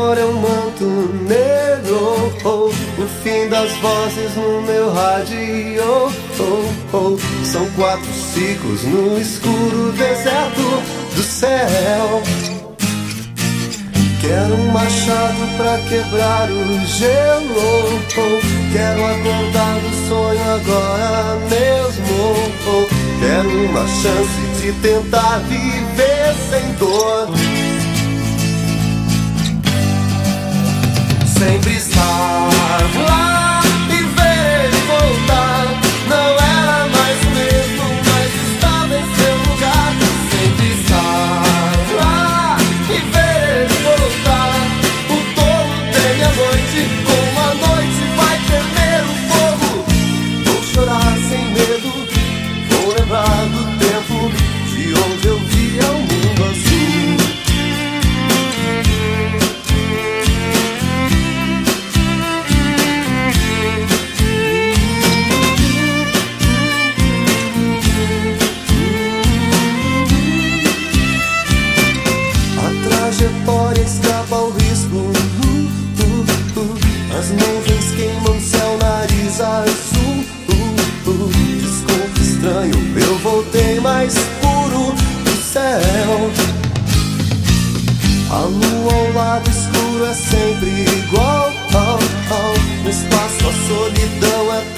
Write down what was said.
agora é um manto negro. O fim das vozes no meu rádio. São 4 ciclos no escuro deserto do céu. Quero um machado pra quebrar o gelo. Quero acordar do sonho agora mesmo. Quero uma chance de tentar viver sem dor. Sempre estar lá e ver ele voltar. Não era mais o mesmo, mas estava em seu lugar. Sempre estar lá e ver ele voltar. O tolo tem a noite, como a noite vai tremer o fogo. Vou chorar sem medo, vou lembrar do tempo de onde eu via o mundo azul. A trajetória escapa ao risco. As nuvens queimam seu nariz azul. Desconto estranho, eu voltei mais puro do céu. A lua ao lado escuro é sempre igual. No espaço a solidão é